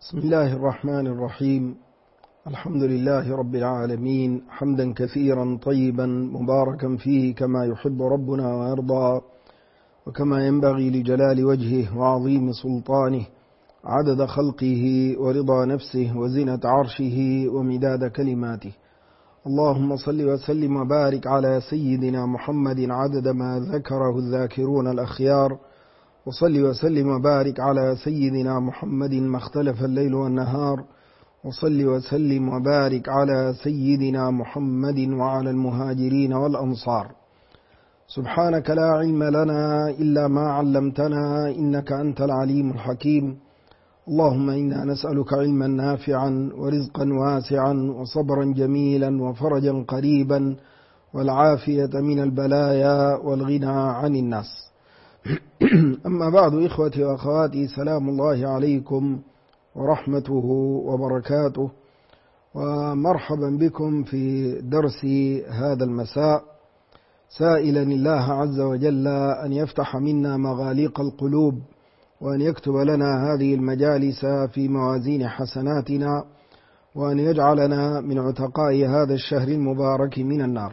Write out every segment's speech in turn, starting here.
بسم الله الرحمن الرحيم. الحمد لله رب العالمين، حمدا كثيرا طيبا مباركا فيه كما يحب ربنا ويرضى، وكما ينبغي لجلال وجهه وعظيم سلطانه، عدد خلقه ورضا نفسه وزنة عرشه ومداد كلماته. اللهم صل وسلم وبارك على سيدنا محمد عدد ما ذكره الذاكرون الأخيار، وصل وسلم وبارك على سيدنا محمد ما اختلف الليل والنهار، وصل وسلم وبارك على سيدنا محمد وعلى المهاجرين والأنصار. سبحانك لا علم لنا إلا ما علمتنا إنك أنت العليم الحكيم. اللهم إنا نسألك علما نافعا ورزقا واسعا وصبرا جميلا وفرجا قريبا والعافية من البلايا والغنى عن الناس. أما بعد، إخوتي وأخواتي، سلام الله عليكم ورحمته وبركاته، ومرحبا بكم في درس هذا المساء، سائلا الله عز وجل أن يفتح منا مغاليق القلوب، وأن يكتب لنا هذه المجالس في موازين حسناتنا، وأن يجعلنا من عتقاء هذا الشهر المبارك من النار.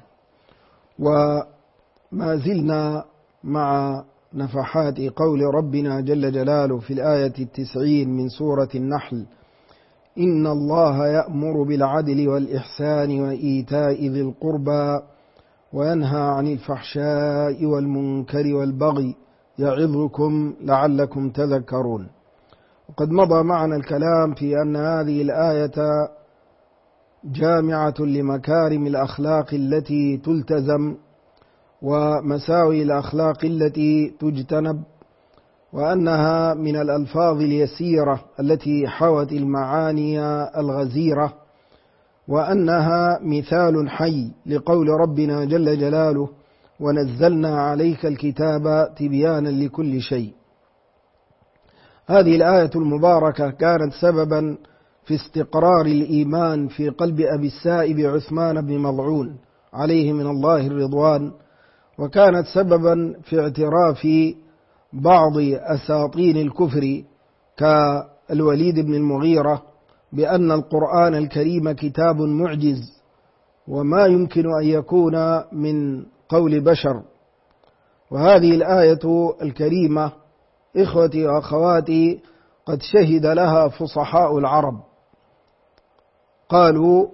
وما زلنا مع نفحات قول ربنا جل جلاله في الآية 90 من سورة النحل: إن الله يأمر بالعدل والإحسان وإيتاء ذي القربى وينهى عن الفحشاء والمنكر والبغي يعظكم لعلكم تذكرون. وقد مضى معنا الكلام في أن هذه الآية جامعة لمكارم الأخلاق التي تلتزم ومساوي الأخلاق التي تجتنب، وأنها من الألفاظ اليسيرة التي حوت المعاني الغزيرة، وأنها مثال حي لقول ربنا جل جلاله: ونزلنا عليك الكتاب تبيانا لكل شيء. هذه الآية المباركة كانت سببا في استقرار الإيمان في قلب أبي السائب عثمان بن مضعون عليه من الله الرضوان، وكانت سببا في اعتراف بعض أساطين الكفر كالوليد بن المغيرة بأن القرآن الكريم كتاب معجز وما يمكن أن يكون من قول بشر. وهذه الآية الكريمة إخوتي وأخواتي قد شهد لها فصحاء العرب، قالوا: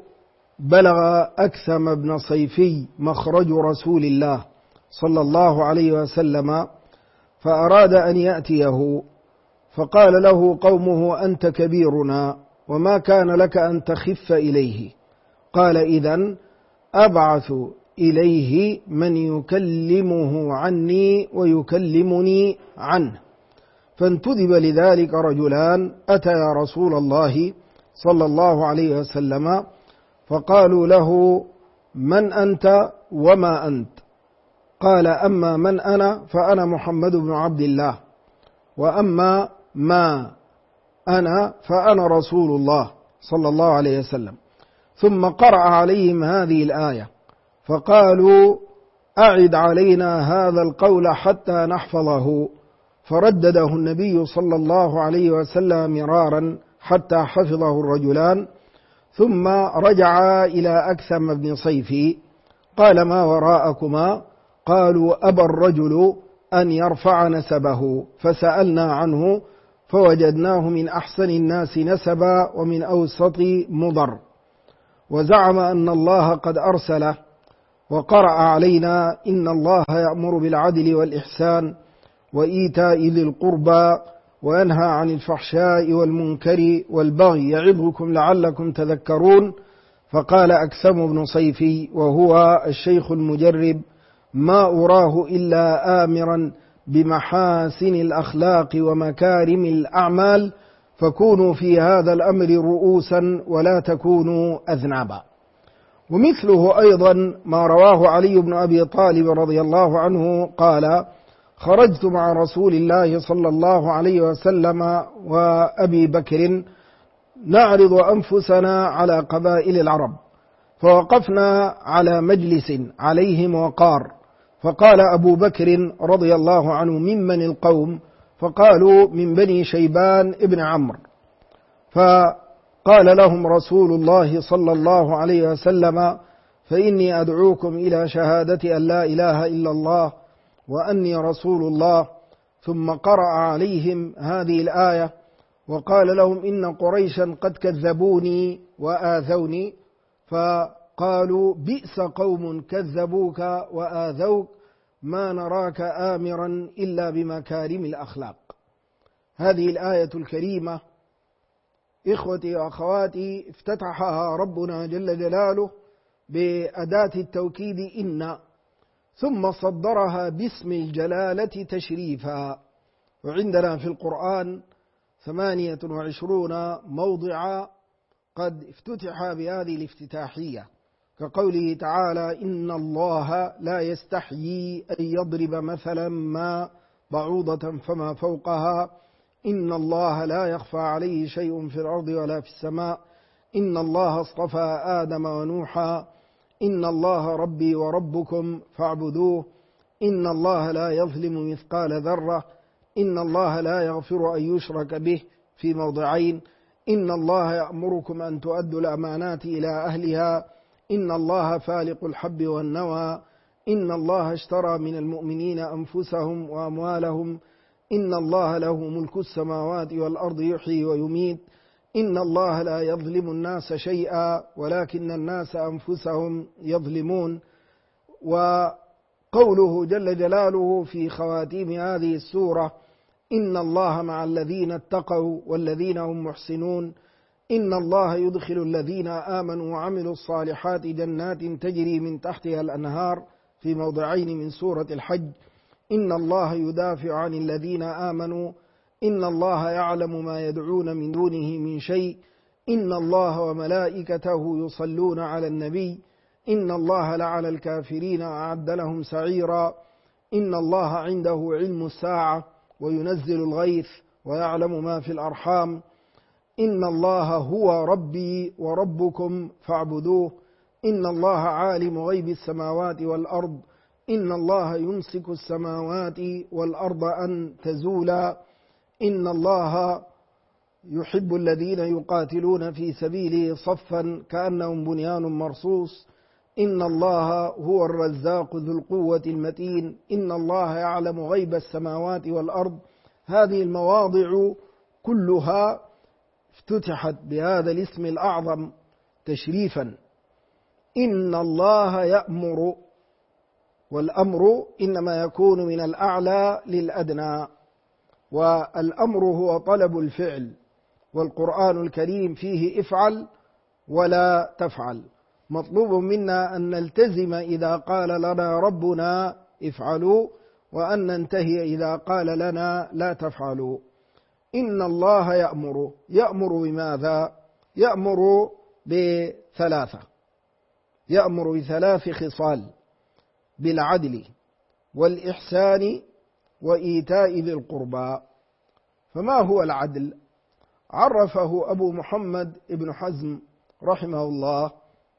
بلغ أكثم بن صيفي مخرج رسول الله صلى الله عليه وسلم فأراد أن يأتيه، فقال له قومه: أنت كبيرنا وما كان لك أن تخف إليه. قال: إذن أبعث إليه من يكلمه عني ويكلمني عنه. فانتدب لذلك رجلان أتيا رسول الله صلى الله عليه وسلم فقالوا له: من أنت وما أنت؟ قال: أما من أنا فأنا محمد بن عبد الله، وأما ما أنا فأنا رسول الله صلى الله عليه وسلم. ثم قرأ عليهم هذه الآية فقالوا: أعد علينا هذا القول حتى نحفظه. فردده النبي صلى الله عليه وسلم مرارا حتى حفظه الرجلان، ثم رجعا إلى أكثم بن صيفي قال: ما وراءكما؟ قالوا: أبى الرجل أن يرفع نسبه، فسألنا عنه فوجدناه من أحسن الناس نسبا ومن أوسط مضر، وزعم أن الله قد أرسله وقرأ علينا: إن الله يأمر بالعدل والإحسان وإيتاء ذي القربى وينهى عن الفحشاء والمنكر والبغي يعظكم لعلكم تذكرون. فقال أكثم بن صيفي وهو الشيخ المجرب: ما أراه إلا آمرا بمحاسن الأخلاق ومكارم الأعمال، فكونوا في هذا الأمر رؤوسا ولا تكونوا أذنابا. ومثله أيضا ما رواه علي بن أبي طالب رضي الله عنه قال: خرجت مع رسول الله صلى الله عليه وسلم وأبي بكر نعرض أنفسنا على قبائل العرب، فوقفنا على مجلس عليه وقار، فقال أبو بكر رضي الله عنه: ممن القوم؟ فقالوا: من بني شيبان ابن عمرو. فقال لهم رسول الله صلى الله عليه وسلم: فإني أدعوكم إلى شهادة أن لا إله إلا الله وأني رسول الله. ثم قرأ عليهم هذه الآية وقال لهم: إن قريشا قد كذبوني وآذوني. فقالوا: بئس قوم كذبوك وآذوك، ما نراك آمرا إلا بمكارم الأخلاق. هذه الآية الكريمة إخوتي وأخواتي افتتحها ربنا جل جلاله بأداة التوكيد إن، ثم صدرها باسم الجلالة تشريفا. وعندنا في القرآن 28 موضعا قد افتتح بهذه الافتتاحية، كقوله تعالى: إن الله لا يستحيي أن يضرب مثلا ما بعوضة فما فوقها، إن الله لا يخفى عليه شيء في الأرض ولا في السماء، إن الله اصطفى آدم ونوحا، إن الله ربي وربكم فاعبدوه، إن الله لا يظلم مثقال ذرة، إن الله لا يغفر أن يشرك به، في موضعين: إن الله يأمركم أن تؤدوا الأمانات إلى أهلها، إن الله فالق الحب والنوى، إن الله اشترى من المؤمنين أنفسهم وأموالهم، إن الله له ملك السماوات والأرض يحيي ويميت، إن الله لا يظلم الناس شيئا ولكن الناس أنفسهم يظلمون. وقوله جل جلاله في خواتيم هذه السورة: إن الله مع الذين اتقوا والذين هم محسنون، إن الله يدخل الذين آمنوا وعملوا الصالحات جنات تجري من تحتها الأنهار، في موضعين من سورة الحج: إن الله يدافع عن الذين آمنوا، إن الله يعلم ما يدعون من دونه من شيء، إن الله وملائكته يصلون على النبي، إن الله لعن الكافرين وأعد لهم سعيرا، إن الله عنده علم الساعة وينزل الغيث ويعلم ما في الأرحام، إن الله هو ربي وربكم فاعبدوه، إن الله عالم غيب السماوات والأرض، إن الله يمسك السماوات والأرض أن تزولا، إن الله يحب الذين يقاتلون في سبيله صفا كأنهم بنيان مرصوص، إن الله هو الرزاق ذو القوة المتين، إن الله يعلم غيب السماوات والأرض. هذه المواضع كلها افتتحت بهذا الاسم الأعظم تشريفا: إن الله يأمر. والأمر إنما يكون من الأعلى للأدنى، والأمر هو طلب الفعل، والقرآن الكريم فيه افعل ولا تفعل. مطلوب منا أن نلتزم إذا قال لنا ربنا افعلوا، وأن ننتهي إذا قال لنا لا تفعلوا. إن الله يأمر. يأمر بماذا؟ يأمر بثلاثة، يأمر بثلاث خصال: بالعدل والإحسان وإيتاء ذي القربى. فما هو العدل؟ عرفه أبو محمد ابن حزم رحمه الله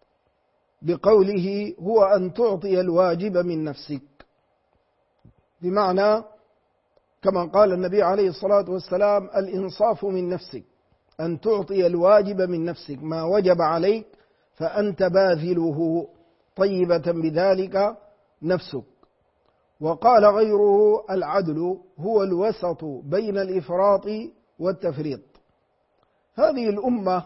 بقوله: هو أن تعطي الواجب من نفسك، بمعنى كما قال النبي عليه الصلاة والسلام: الإنصاف من نفسك، أن تعطي الواجب من نفسك، ما وجب عليك فأنت باذله طيبة بذلك نفسك. وقال غيره: العدل هو الوسط بين الإفراط والتفريط. هذه الأمة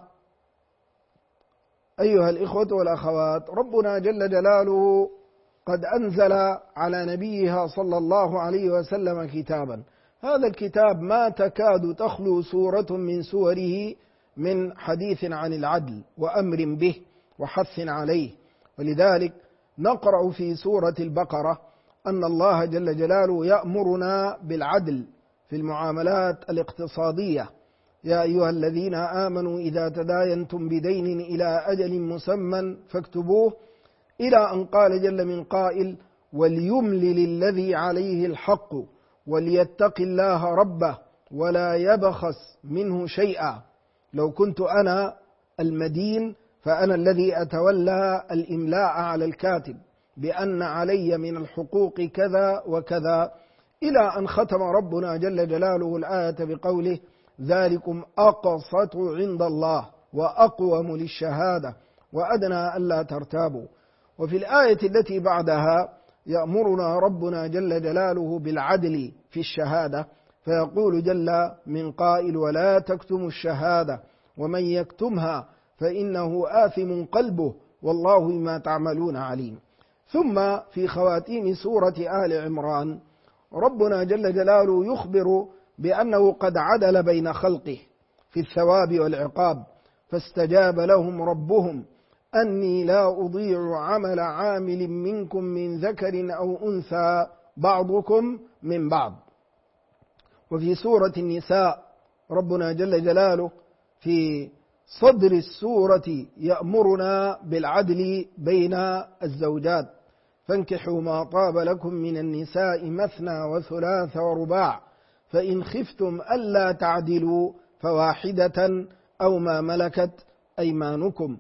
أيها الإخوة والأخوات، ربنا جل جلاله قد أنزل على نبيها صلى الله عليه وسلم كتابا. هذا الكتاب ما تكاد تخلو سورة من سوره من حديث عن العدل وأمر به وحث عليه. ولذلك نقرأ في سورة البقرة أن الله جل جلاله يأمرنا بالعدل في المعاملات الاقتصادية: يا أيها الذين آمنوا إذا تداينتم بدين إلى أجل مسمى فاكتبوه، إلى أن قال جل من قائل: وليملل الذي عليه الحق وليتق الله ربه ولا يبخس منه شيئا. لو كنت أنا المدين فأنا الذي أتولى الإملاء على الكاتب بأن علي من الحقوق كذا وكذا، إلى أن ختم ربنا جل جلاله الآية بقوله: ذلكم أقسط عند الله وأقوم للشهادة وأدنى ألا ترتابوا. وفي الآية التي بعدها يأمرنا ربنا جل جلاله بالعدل في الشهادة، فيقول جل من قائل ولا تكتموا الشهادة ومن يكتمها فإنه آثم قلبه والله بما تعملون عليم. ثم في خواتيم سورة آل عمران ربنا جل جلاله يخبر بأنه قد عدل بين خلقه في الثواب والعقاب، فاستجاب لهم ربهم أني لا أضيع عمل عامل منكم من ذكر أو أنثى بعضكم من بعض. وفي سورة النساء ربنا جل جلاله في صدر السورة يأمرنا بالعدل بين الزوجات، فانكحوا ما طاب لكم من النساء مثنى وثلاث ورباع فإن خفتم ألا تعدلوا فواحدة أو ما ملكت أيمانكم.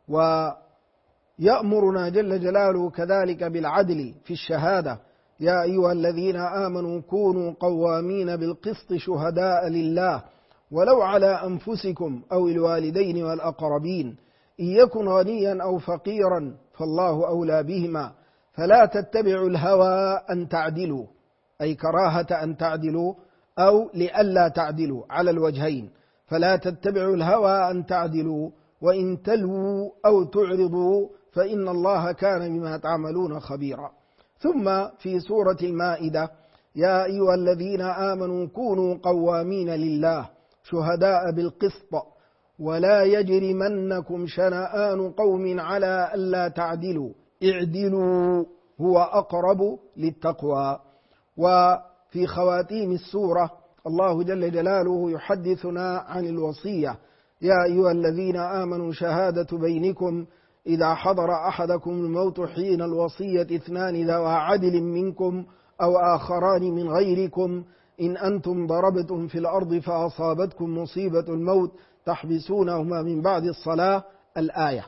ويأمرنا جل جلاله كذلك بالعدل في الشهادة، يا أيها الذين آمنوا كونوا قوامين بالقسط شهداء لله ولو على أنفسكم أو الوالدين والأقربين إن يكن غنيا أو فقيرا فالله أولى بهما فلا تتبعوا الهوى أن تعدلوا، أي كراهة أن تعدلوا أو لئلا تعدلوا على الوجهين، فلا تتبعوا الهوى أن تعدلوا وإن تلووا أو تعرضوا فإن الله كان بما تعملون خبيرا. ثم في سورة المائدة يا أيها الذين آمنوا كونوا قوامين لله شهداء بالقسط ولا يجرمنكم شنآن قوم على ألا تعدلوا اعدلوا هو أقرب للتقوى. وفي خواتيم السورة الله جل جلاله يحدثنا عن الوصية، يا أيها الذين آمنوا شهادة بينكم إذا حضر أحدكم الموت حين الوصية اثنان ذوى عدل منكم أو آخران من غيركم إن أنتم ضربتم في الأرض فأصابتكم مصيبة الموت تحبسونهما من بعد الصلاة الآية.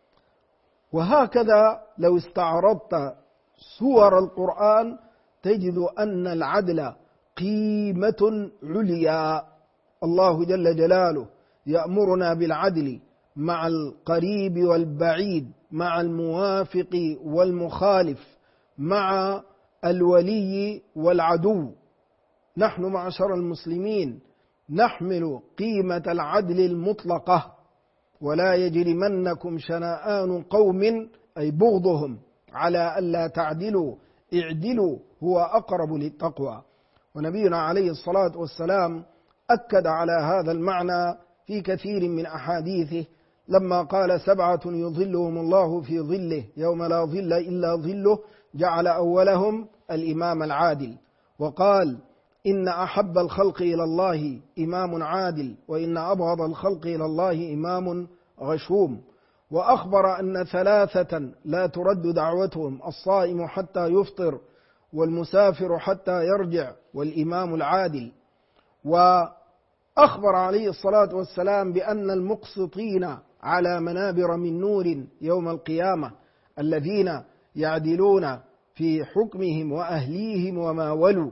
وهكذا لو استعرضت سور القرآن تجد أن العدل قيمة عليا. الله جل جلاله يأمرنا بالعدل مع القريب والبعيد، مع الموافق والمخالف، مع الولي والعدو. نحن معشر المسلمين نحمل قيمة العدل المطلقة، ولا يجرمنكم شنآن قوم أي بغضهم على ألا تعدلوا اعدلوا هو أقرب للتقوى. ونبينا عليه الصلاة والسلام أكد على هذا المعنى في كثير من أحاديثه لما قال 7 يظلهم الله في ظله يوم لا ظل إلا ظله جعل أولهم الإمام العادل، وقال إن أحب الخلق إلى الله إمام عادل وإن أبغض الخلق إلى الله إمام غشوم. وأخبر أن 3 لا ترد دعوتهم: الصائم حتى يفطر والمسافر حتى يرجع والإمام العادل. وأخبر عليه الصلاة والسلام بأن المقسطين على منابر من نور يوم القيامة الذين يعدلون في حكمهم وأهليهم وما ولوا.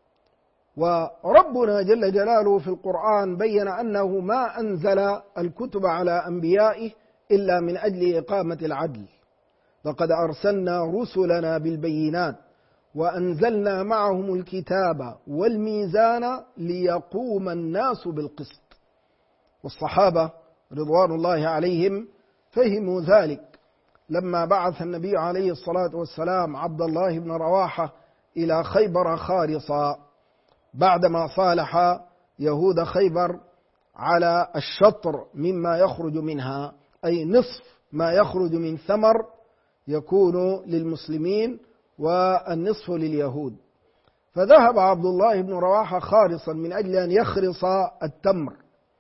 وربنا جل جلاله في القرآن بين أنه ما أنزل الكتب على أنبيائه إلا من أجل إقامة العدل. لقد أرسلنا رسلنا بالبينات وأنزلنا معهم الكتاب والميزان ليقوم الناس بالقسط. والصحابة رضوان الله عليهم فهموا ذلك لما بعث النبي عليه الصلاة والسلام عبد الله بن رواحة إلى خيبر خارصا بعدما صالح يهود خيبر على الشطر مما يخرج منها، أي نصف ما يخرج من ثمر يكون للمسلمين والنصف لليهود. فذهب عبد الله بن رواحة خارصا من أجل أن يخرص التمر،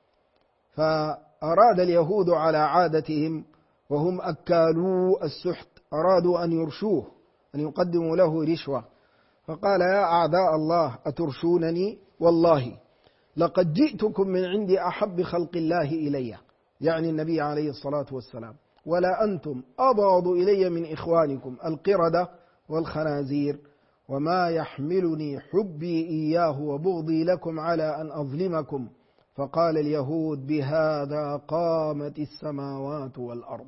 فأراد اليهود على عادتهم وهم أكالو السحت أرادوا أن يرشوه، أن يقدموا له رشوة، فقال يا أعداء الله أترشونني؟ والله لقد جئتكم من عند أحب خلق الله إلي، يعني النبي عليه الصلاة والسلام، ولا أنتم أبغض إلي من إخوانكم القردة والخنازير، وما يحملني حبي إياه وبغضي لكم على أن أظلمكم، فقال اليهود: بهذا قامت السماوات والأرض.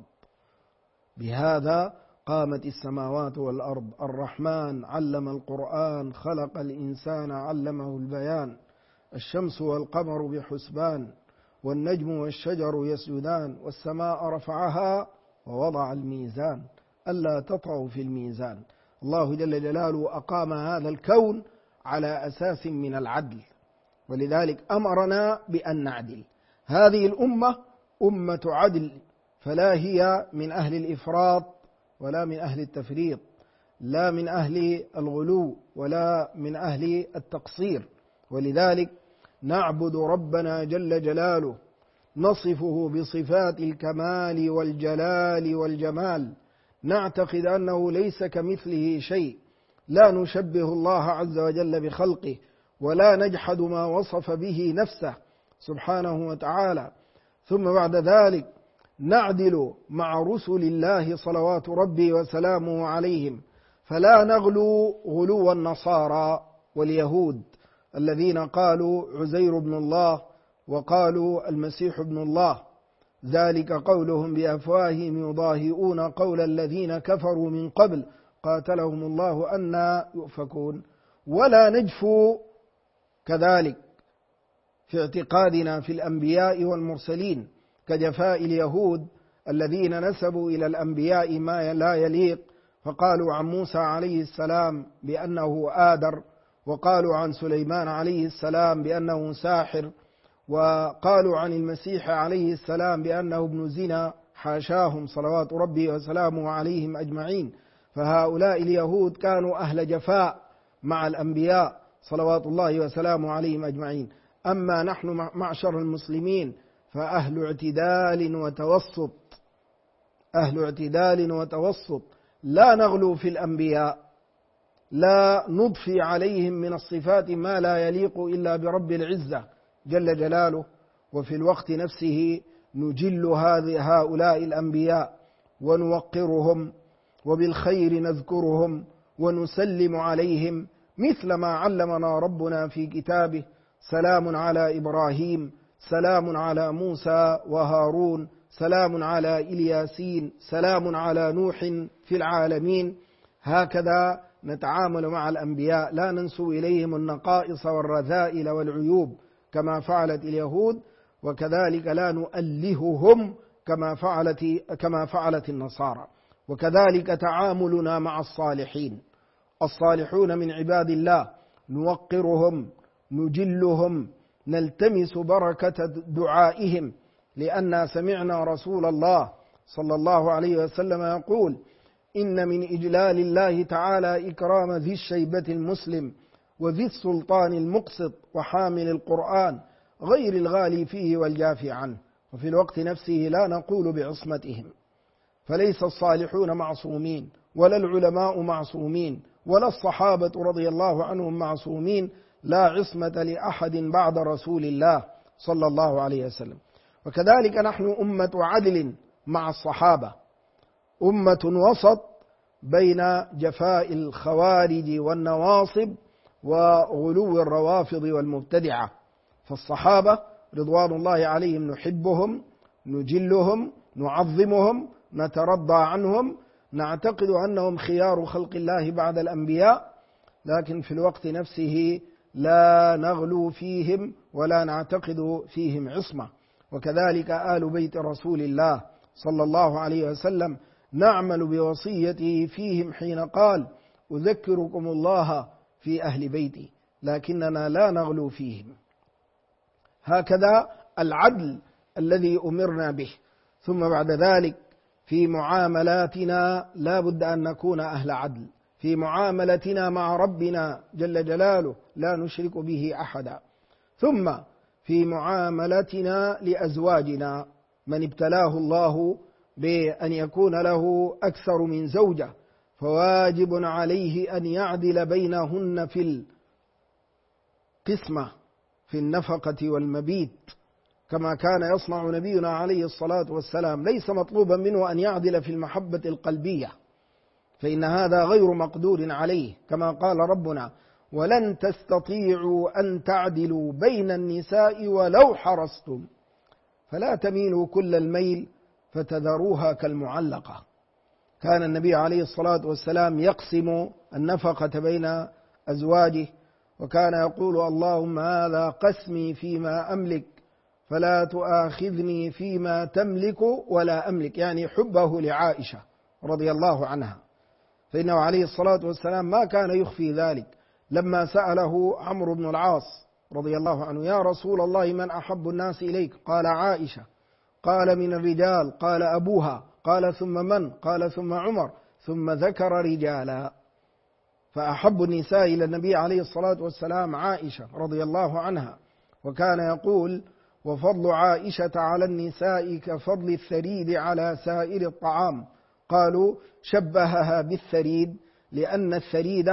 بهذا قامت السماوات والأرض. الرحمن علم القرآن، خلق الإنسان علمه البيان. الشمس والقمر بحسبان، والنجم والشجر يسجدان، والسماء رفعها ووضع الميزان ألا تطغوا في الميزان. الله جل جلاله أقام هذا الكون على أساس من العدل، ولذلك أمرنا بأن نعدل. هذه الأمة أمة عدل، فلا هي من أهل الإفراط ولا من أهل التفريط، لا من أهل الغلو ولا من أهل التقصير. ولذلك نعبد ربنا جل جلاله، نصفه بصفات الكمال والجلال والجمال، نعتقد أنه ليس كمثله شيء، لا نشبه الله عز وجل بخلقه، ولا نجحد ما وصف به نفسه سبحانه وتعالى. ثم بعد ذلك نعدل مع رسل الله صلوات ربي وسلامه عليهم، فلا نغلو غلو النصارى واليهود الذين قالوا عزير بن الله وقالوا المسيح ابن الله، ذلك قولهم بأفواههم يضاهئون قول الذين كفروا من قبل قاتلهم الله أنى يؤفكون. ولا نجفو كذلك في اعتقادنا في الأنبياء والمرسلين كجفاء اليهود الذين نسبوا إلى الأنبياء ما لا يليق، فقالوا عن موسى عليه السلام بأنه آدر، وقالوا عن سليمان عليه السلام بأنه ساحر، وقالوا عن المسيح عليه السلام بأنه ابن زنا، حاشاهم صلوات ربي وسلامه عليهم أجمعين. فهؤلاء اليهود كانوا أهل جفاء مع الأنبياء صلوات الله وسلامه عليهم أجمعين. أما نحن معشر المسلمين فأهل اعتدال وتوسط، أهل اعتدال وتوسط، لا نغلو في الأنبياء، لا نضفي عليهم من الصفات ما لا يليق إلا برب العزة جل جلاله، وفي الوقت نفسه نجل هؤلاء الأنبياء ونوقرهم، وبالخير نذكرهم ونسلم عليهم مثل ما علمنا ربنا في كتابه: سلام على إبراهيم، سلام على موسى وهارون، سلام على إلياسين، سلام على نوح في العالمين. هكذا نتعامل مع الأنبياء، لا ننسو إليهم النقائص والرذائل والعيوب كما فعلت اليهود، وكذلك لا نؤلههم كما فعلت النصارى. وكذلك تعاملنا مع الصالحين، الصالحون من عباد الله نوقرهم نجلهم، نلتمس بركة دعائهم، لأن سمعنا رسول الله صلى الله عليه وسلم يقول: إن من إجلال الله تعالى إكرام ذي الشيبة المسلم وذي السلطان المقسط وحامل القرآن غير الغالي فيه والجافي عنه. وفي الوقت نفسه لا نقول بعصمتهم، فليس الصالحون معصومين، ولا العلماء معصومين، ولا الصحابة رضي الله عنهم معصومين، لا عصمة لأحد بعد رسول الله صلى الله عليه وسلم. وكذلك نحن أمة عدل مع الصحابة، أمة وسط بين جفاء الخوارج والنواصب وغلو الروافض والمبتدعة. فالصحابة رضوان الله عليهم نحبهم، نجلهم، نعظمهم، نترضى عنهم، نعتقد أنهم خيار خلق الله بعد الأنبياء، لكن في الوقت نفسه لا نغلو فيهم ولا نعتقد فيهم عصمة. وكذلك آل بيت رسول الله صلى الله عليه وسلم نعمل بوصيته فيهم حين قال: أذكركم الله في أهل بيتي، لكننا لا نغلو فيهم. هكذا العدل الذي أمرنا به. ثم بعد ذلك في معاملاتنا لا بد أن نكون أهل عدل، في معاملتنا مع ربنا جل جلاله لا نشرك به أحدا. ثم في معاملتنا لأزواجنا، من ابتلاه الله بأن يكون له أكثر من زوجة فواجب عليه أن يعدل بينهن في القسمة، في النفقة والمبيت، كما كان يصنع نبينا عليه الصلاة والسلام. ليس مطلوبا منه أن يعدل في المحبة القلبية، فإن هذا غير مقدور عليه، كما قال ربنا: ولن تستطيعوا أن تعدلوا بين النساء ولو حرصتم فلا تميلوا كل الميل فتذروها كالمعلقة. كان النبي عليه الصلاة والسلام يقسم النفقة بين أزواجه، وكان يقول: اللهم هذا قسمي فيما أملك فلا تؤاخذني فيما تملك ولا أملك، يعني حبه لعائشة رضي الله عنها، فإنه عليه الصلاة والسلام ما كان يخفي ذلك. لما سأله عمرو بن العاص رضي الله عنه: يا رسول الله من أحب الناس إليك؟ قال: عائشة. قال: من الرجال؟ قال: أبوها. قال: ثم من؟ قال: ثم عمر. ثم ذكر رجالا. فأحب النساء إلى النبي عليه الصلاة والسلام عائشة رضي الله عنها، وكان يقول: وفضل عائشة على النساء كفضل الثريد على سائر الطعام. قالوا: شبهها بالثريد لأن الثريد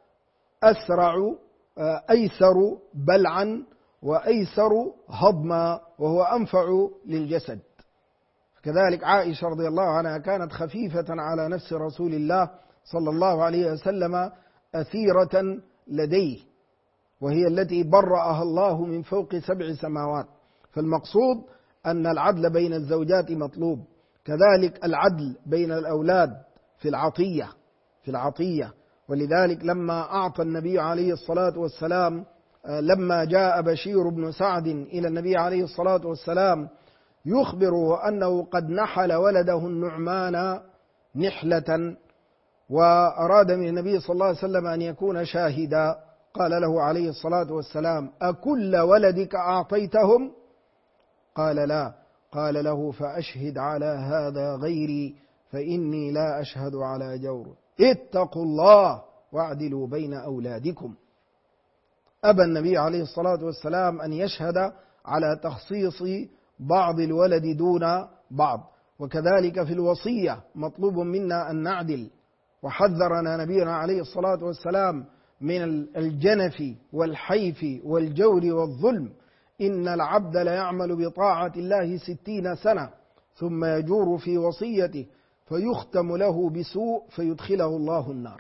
أيسر بلعا وأيسر هضما وهو أنفع للجسد. كذلك عائشة رضي الله عنها كانت خفيفة على نفس رسول الله صلى الله عليه وسلم أثيرة لديه، وهي التي برأها الله من فوق 7 سماوات. فالمقصود أن العدل بين الزوجات مطلوب، كذلك العدل بين الأولاد في العطية. ولذلك لما أعطى النبي عليه الصلاة والسلام، لما جاء بشير بن سعد إلى النبي عليه الصلاة والسلام يخبره أنه قد نحل ولده النعمان نحلة، وأراد من النبي صلى الله عليه وسلم أن يكون شاهدا، قال له عليه الصلاة والسلام: أكل ولدك أعطيتهم؟ قال: لا. قال له: فأشهد على هذا غيري فإني لا أشهد على جور. اتقوا الله واعدلوا بين أولادكم. أبى النبي عليه الصلاة والسلام أن يشهد على تخصيص بعض الولد دون بعض. وكذلك في الوصية مطلوب منا أن نعدل، وحذرنا نبينا عليه الصلاة والسلام من الجنف والحيف والجور والظلم. إن العبد ليعمل بطاعة الله 60 سنة ثم يجور في وصيته فيختم له بسوء فيدخله الله النار.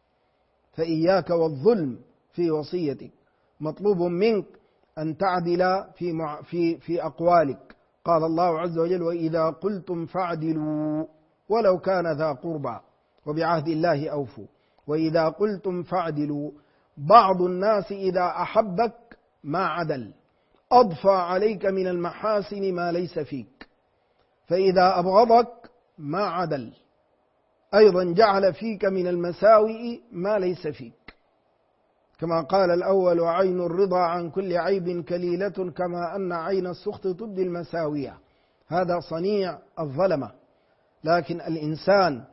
فإياك والظلم في وصيتك. مطلوب منك أن تعدل في أقوالك. قال الله عز وجل: وإذا قلتم فاعدلوا ولو كان ذا قربى وبعهد الله أوفوا. وإذا قلتم فاعدلوا. بعض الناس إذا أحبك ما عدل، أضفى عليك من المحاسن ما ليس فيك، فإذا أبغضك ما عدل، أيضا جعل فيك من المساوئ ما ليس فيك. كما قال الأول: وعين الرضا عن كل عيب كليلة كما أن عين السخط تبدي المساوية. هذا صنيع الظلمة. لكن الإنسان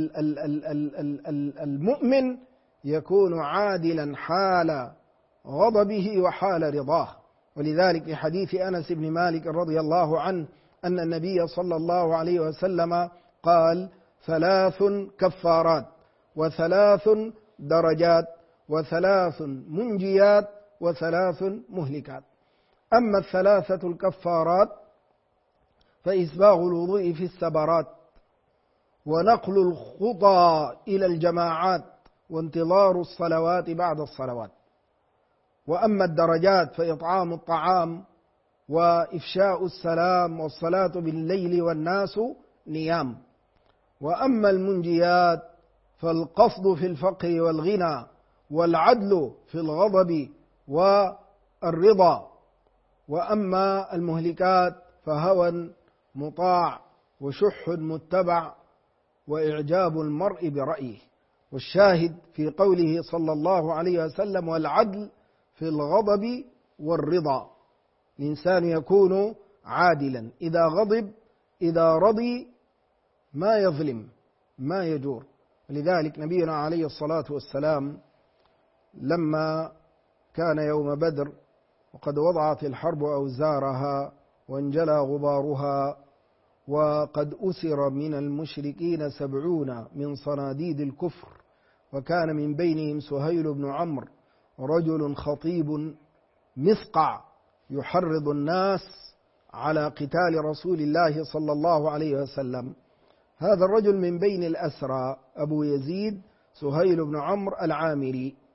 المؤمن يكون عادلا حال غضبه وحال رضاه. ولذلك في حديث أنس بن مالك رضي الله عنه أن النبي صلى الله عليه وسلم قال: 3 كفارات، 3 درجات، 3 منجيات، 3 مهلكات. أما 3 الكفارات فإسباغ الوضوء في السبرات، ونقل الخطى إلى الجماعات، وانتظار الصلوات بعد الصلوات. وأما الدرجات فإطعام الطعام، وإفشاء السلام، والصلاة بالليل والناس نيام. وأما المنجيات فالقصد في الفقر والغنى، والعدل في الغضب والرضا. وأما المهلكات فهوى مطاع، وشح متبع، وإعجاب المرء برأيه. والشاهد في قوله صلى الله عليه وسلم: والعدل في الغضب والرضا. الإنسان يكون عادلا، إذا غضب إذا رضي ما يظلم ما يجور. لذلك نبينا عليه الصلاة والسلام لما كان يوم بدر وقد وضعت الحرب أوزارها وانجلى غبارها، وقد أسر من المشركين 70 من صناديد الكفر، وكان من بينهم سهيل بن عمرو رجل خطيب مسقع يحرض الناس على قتال رسول الله صلى الله عليه وسلم. هذا الرجل من بين الأسرى أبو يزيد سهيل بن عمرو العامري،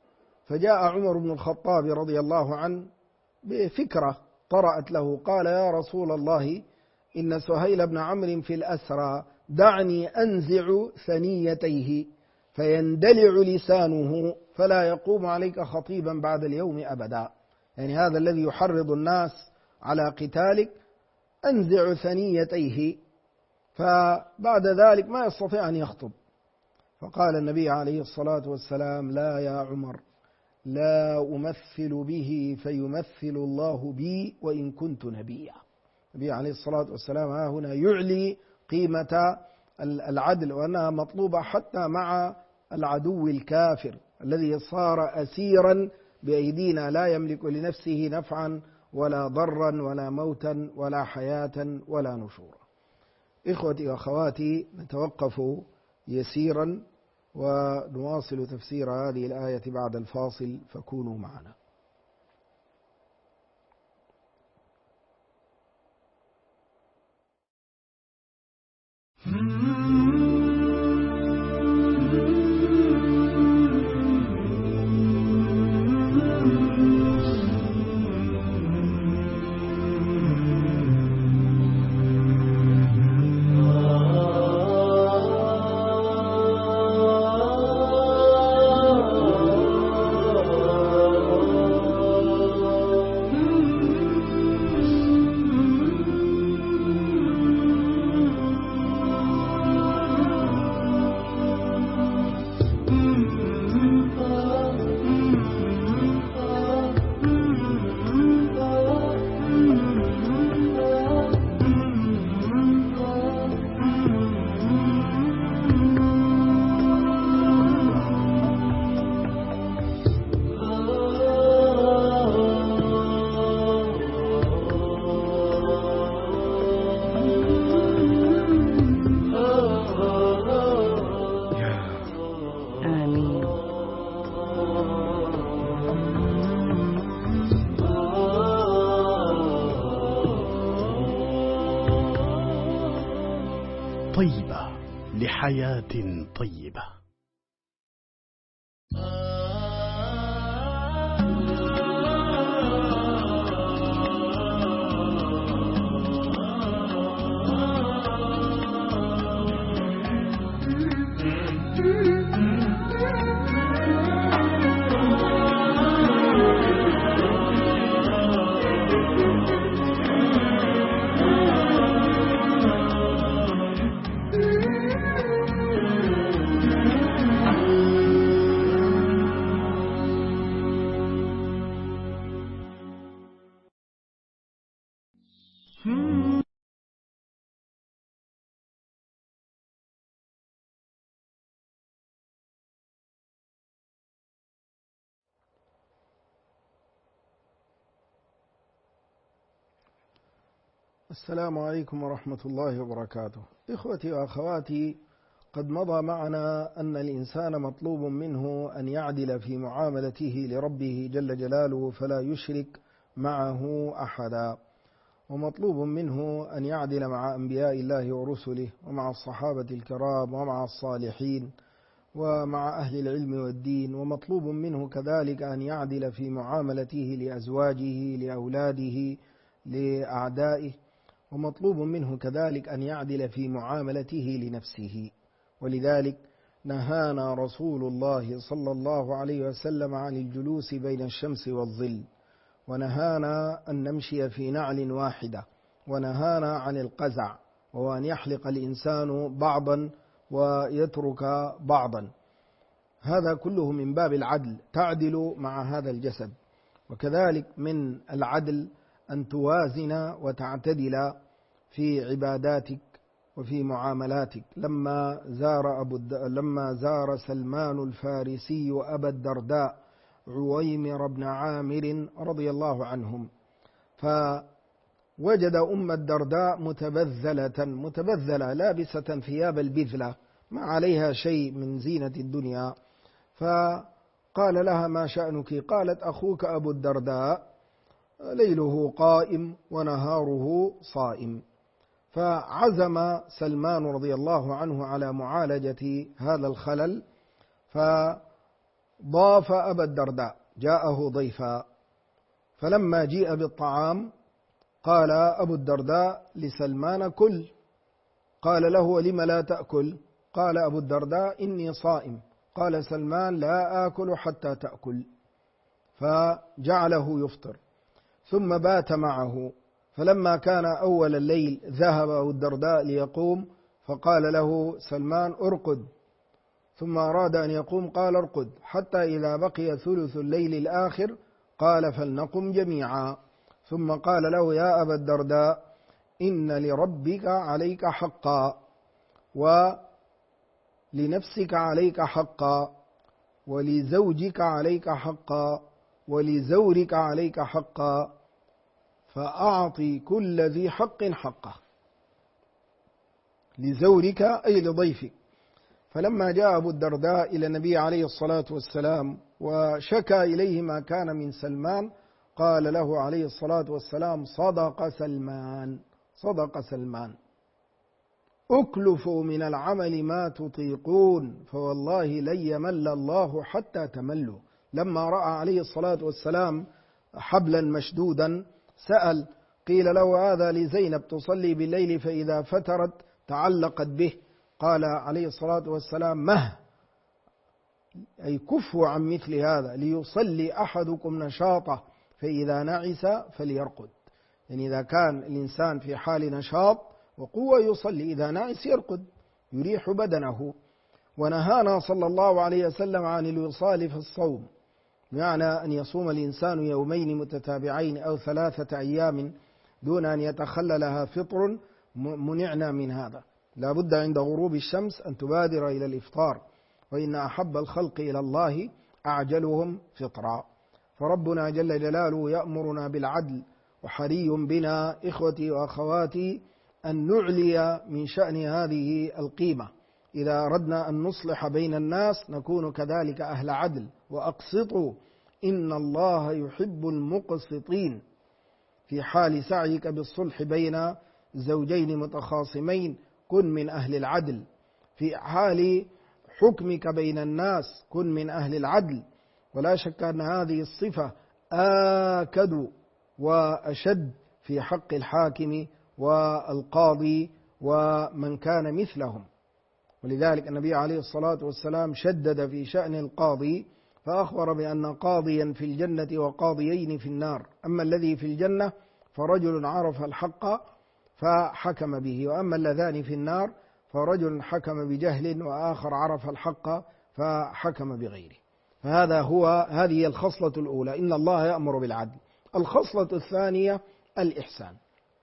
فجاء عمر بن الخطاب رضي الله عنه بفكرة طرأت له، قال: يا رسول الله، إن سهيل بن عمرو في الأسرى، دعني أنزع ثنيتيه فيندلع لسانه فلا يقوم عليك خطيبا بعد اليوم أبدا. يعني هذا الذي يحرض الناس على قتالك، أنزع ثنيتيه، فبعد ذلك ما يستطيع أن يخطب. فقال النبي عليه الصلاة والسلام: لا يا عمر، لا أمثل به فيمثل الله بي وإن كنت نبيا. النبي عليه الصلاة والسلام ها هنا يعلي قيمة العدل، وأنها مطلوبة حتى مع العدو الكافر الذي صار أسيرا بأيدينا، لا يملك لنفسه نفعا ولا ضرا ولا موتا ولا حياة ولا نشورا. إخوتي وأخواتي، نتوقف يسيرا ونواصل تفسير هذه الآية بعد الفاصل، فكونوا معنا. طيبة لحياة طيبة. السلام عليكم ورحمة الله وبركاته. إخوتي وأخواتي، قد مضى معنا أن الإنسان مطلوب منه أن يعدل في معاملته لربه جل جلاله فلا يشرك معه أحدا، ومطلوب منه أن يعدل مع أنبياء الله ورسله ومع الصحابة الكرام ومع الصالحين ومع أهل العلم والدين، ومطلوب منه كذلك أن يعدل في معاملته لأزواجه، لأولاده، لأعدائه، ومطلوب منه كذلك أن يعدل في معاملته لنفسه. ولذلك نهانا رسول الله صلى الله عليه وسلم عن الجلوس بين الشمس والظل، ونهانا أن نمشي في نعل واحدة، ونهانا عن القزع، وأن يحلق الإنسان بعضا ويترك بعضا. هذا كله من باب العدل، تعدل مع هذا الجسد. وكذلك من العدل أن توازن وتعتدل في عباداتك وفي معاملاتك. لما زار سلمان الفارسي أبا الدرداء عويمر بن عامر رضي الله عنهم، فوجد أم الدرداء متبذلة لابسة ثياب البذلة، ما عليها شيء من زينة الدنيا، فقال لها: ما شأنك؟ قالت: أخوك أبو الدرداء ليله قائم ونهاره صائم. فعزم سلمان رضي الله عنه على معالجة هذا الخلل، ضاف أبا الدرداء، جاءه ضيفا، فلما جيء بالطعام قال أبو الدرداء لسلمان: كل. قال له: ولم لا تأكل؟ قال أبو الدرداء: إني صائم. قال سلمان: لا آكل حتى تأكل، فجعله يفطر، ثم بات معه. فلما كان أول الليل ذهب أبو الدرداء ليقوم، فقال له سلمان: ارقد. ثم أراد أن يقوم، قال: ارقد. حتى إذا بقي ثلث الليل الآخر قال: فلنقم جميعا. ثم قال له: يا أبا الدرداء، إن لربك عليك حقا، ولنفسك عليك حقا، ولزوجك عليك حقا، ولزورك عليك حقا، فأعطي كل ذي حق حقه. لزورك أي لضيفك. فلما جاء أبو الدرداء إلى النبي عليه الصلاة والسلام وشكى إليه ما كان من سلمان، قال له عليه الصلاة والسلام: صدق سلمان، صدق سلمان، أكلفوا من العمل ما تطيقون، فوالله لن يمل الله حتى تملوا. لما رأى عليه الصلاة والسلام حبلا مشدودا سأل، قيل له: هذا لزينب تصلي بالليل فإذا فترت تعلقت به. قال عليه الصلاة والسلام: أي كفوا عن مثل هذا، ليصلي أحدكم نشاطه فإذا نعس فليرقد. يعني إذا كان الإنسان في حال نشاط وقوة يصلي، إذا نعس يرقد يريح بدنه. ونهانا صلى الله عليه وسلم عن الوصال في الصوم، معنى أن يصوم الإنسان يومين متتابعين أو 3 أيام دون أن يتخللها فطر، منعنا من هذا. لا بد عند غروب الشمس أن تبادر إلى الإفطار، وإن أحب الخلق إلى الله أعجلهم فطرا. فربنا جل جلاله يأمرنا بالعدل، وحري بنا إخوتي وأخواتي أن نعلي من شأن هذه القيمة. إذا أردنا أن نصلح بين الناس نكون كذلك أهل عدل. وأقسطوا إن الله يحب المقسطين. في حال سعيك بالصلح بين زوجين متخاصمين كن من أهل العدل. في حال حكمك بين الناس كن من أهل العدل. ولا شك أن هذه الصفة آكد وأشد في حق الحاكم والقاضي ومن كان مثلهم. ولذلك النبي عليه الصلاة والسلام شدد في شأن القاضي، فأخبر بأن قاضيا في الجنة وقاضيين في النار. أما الذي في الجنة فرجل عرف الحق فحكم به، وأما اللذان في النار فرجل حكم بجهل وآخر عرف الحق فحكم بغيره. هذه الخصلة الأولى، إن الله يأمر بالعدل. الخصلة الثانية الإحسان.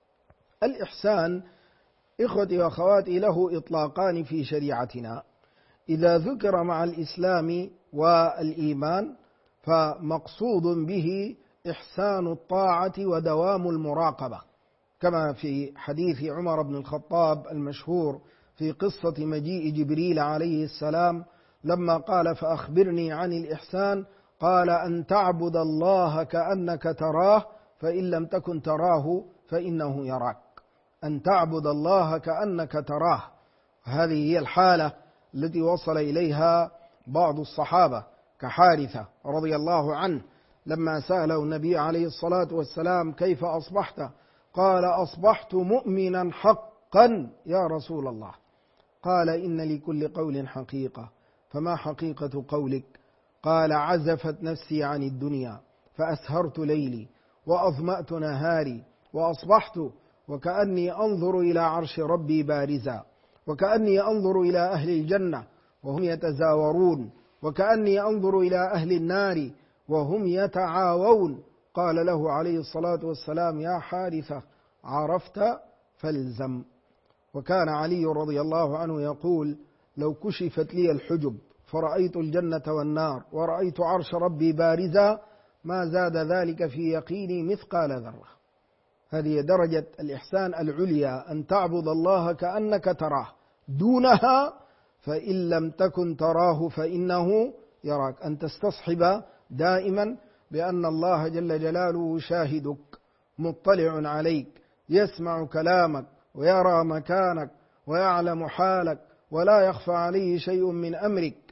الإحسان إخوتي وأخواتي له إطلاقان في شريعتنا. إذا ذكر مع الإسلام والإيمان فمقصود به إحسان الطاعة ودوام المراقبة، كما في حديث عمر بن الخطاب المشهور في قصة مجيء جبريل عليه السلام لما قال: فأخبرني عن الإحسان، قال: أن تعبد الله كأنك تراه فإن لم تكن تراه فإنه يراك. أن تعبد الله كأنك تراه. هذه هي الحالة التي وصل إليها بعض الصحابة كحارثة رضي الله عنه لما سأله النبي عليه الصلاة والسلام: كيف أصبحت؟ قال: أصبحت مؤمنا حقا يا رسول الله. قال: إن لكل قول حقيقة، فما حقيقة قولك؟ قال: عزفت نفسي عن الدنيا فأسهرت ليلي وأظمأت نهاري، وأصبحت وكأني أنظر إلى عرش ربي بارزا، وكأني أنظر إلى أهل الجنة وهم يتزاورون، وكأني أنظر إلى أهل النار وهم يتعاوون. قال له عليه الصلاة والسلام: يا حارثة، عرفت فالزم. وكان علي رضي الله عنه يقول: لو كشفت لي الحجب فرأيت الجنة والنار ورأيت عرش ربي بارزا ما زاد ذلك في يقيني مثقال ذرة. هذه درجة الإحسان العليا، أن تعبد الله كأنك تراه. دونها فإن لم تكن تراه فإنه يراك، أن تستصحب دائما بأن الله جل جلاله شاهدك، مطلع عليك، يسمع كلامك ويرى مكانك ويعلم حالك ولا يخفى عليه شيء من أمرك.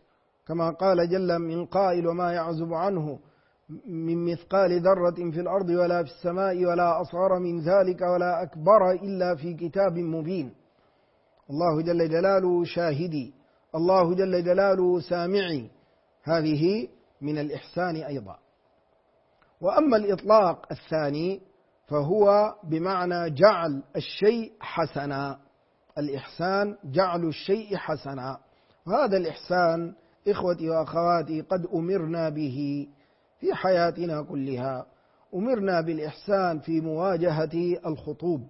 كما قال جل من قائل وما يعزب عنه من مثقال ذرة في الأرض ولا في السماء ولا أصغر من ذلك ولا أكبر إلا في كتاب مبين. الله جل جلاله شاهدي، الله جل جلاله سامعي، هذه من الإحسان أيضا. وأما الإطلاق الثاني فهو بمعنى جعل الشيء حسنا، الإحسان جعل الشيء حسنا، وهذا الإحسان إخوتي وأخواتي قد أمرنا به في حياتنا كلها. أمرنا بالإحسان في مواجهة الخطوب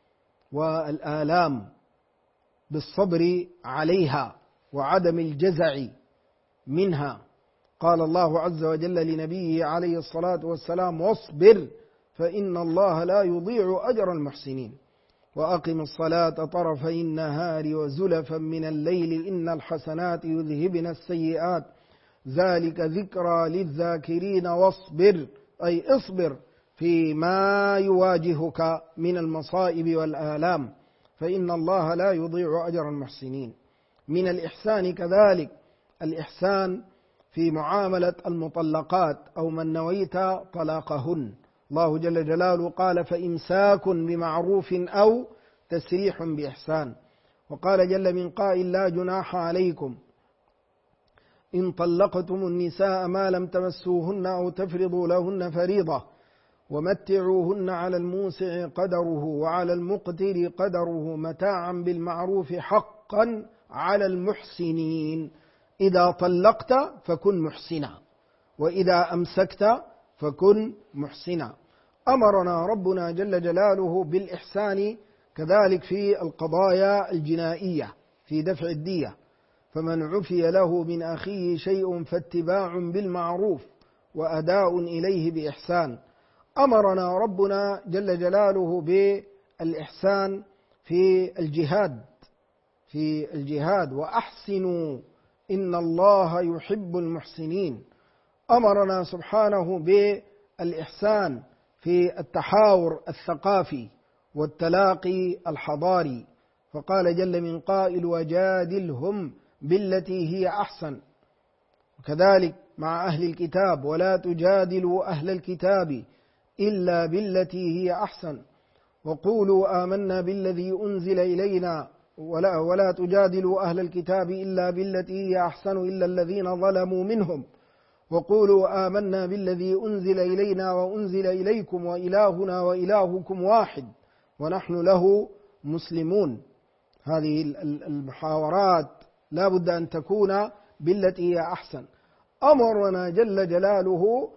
والآلام بالصبر عليها وعدم الجزع منها. قال الله عز وجل لنبيه عليه الصلاة والسلام واصبر فإن الله لا يضيع أجر المحسنين وأقم الصلاة طرفي النهار وزلفا من الليل إن الحسنات يذهبن السيئات ذلك ذكرى للذاكرين واصبر أي اصبر فيما يواجهك من المصائب والآلام فإن الله لا يضيع أجر المحسنين. من الإحسان كذلك الإحسان في معاملة المطلقات أو من نويت طلاقهن. الله جل جلاله قال فإمساك بمعروف أو تسريح بإحسان. وقال جل من قائل لا جناح عليكم إن طلقتم النساء ما لم تمسوهن أو تفرضوا لهن فريضة ومتعوهن على الموسع قدره وعلى المقتر قدره متاعا بالمعروف حقا على المحسنين. إذا طلقت فكن محسنا وإذا أمسكت فكن محسنا. أمرنا ربنا جل جلاله بالإحسان كذلك في القضايا الجنائية في دفع الدية، فمن عفي له من أخيه شيء فاتباع بالمعروف وأداء إليه بإحسان. أمرنا ربنا جل جلاله بالإحسان في الجهاد وأحسنوا إن الله يحب المحسنين. أمرنا سبحانه بالإحسان في التحاور الثقافي والتلاقي الحضاري، فقال جل من قائل وجادلهم بالتي هي أحسن. وكذلك مع أهل الكتاب ولا تجادلوا أهل الكتاب إلا بالتي هي أحسن وقولوا آمنا بالذي أنزل إلينا ولا تجادلوا أهل الكتاب إلا بالتي هي أحسن إلا الذين ظلموا منهم وقولوا آمنا بالذي أنزل إلينا وأنزل إليكم وإلهنا وإلهكم واحد ونحن له مسلمون. هذه المحاورات لا بد أن تكون بالتي هي أحسن. أمرنا جل جلاله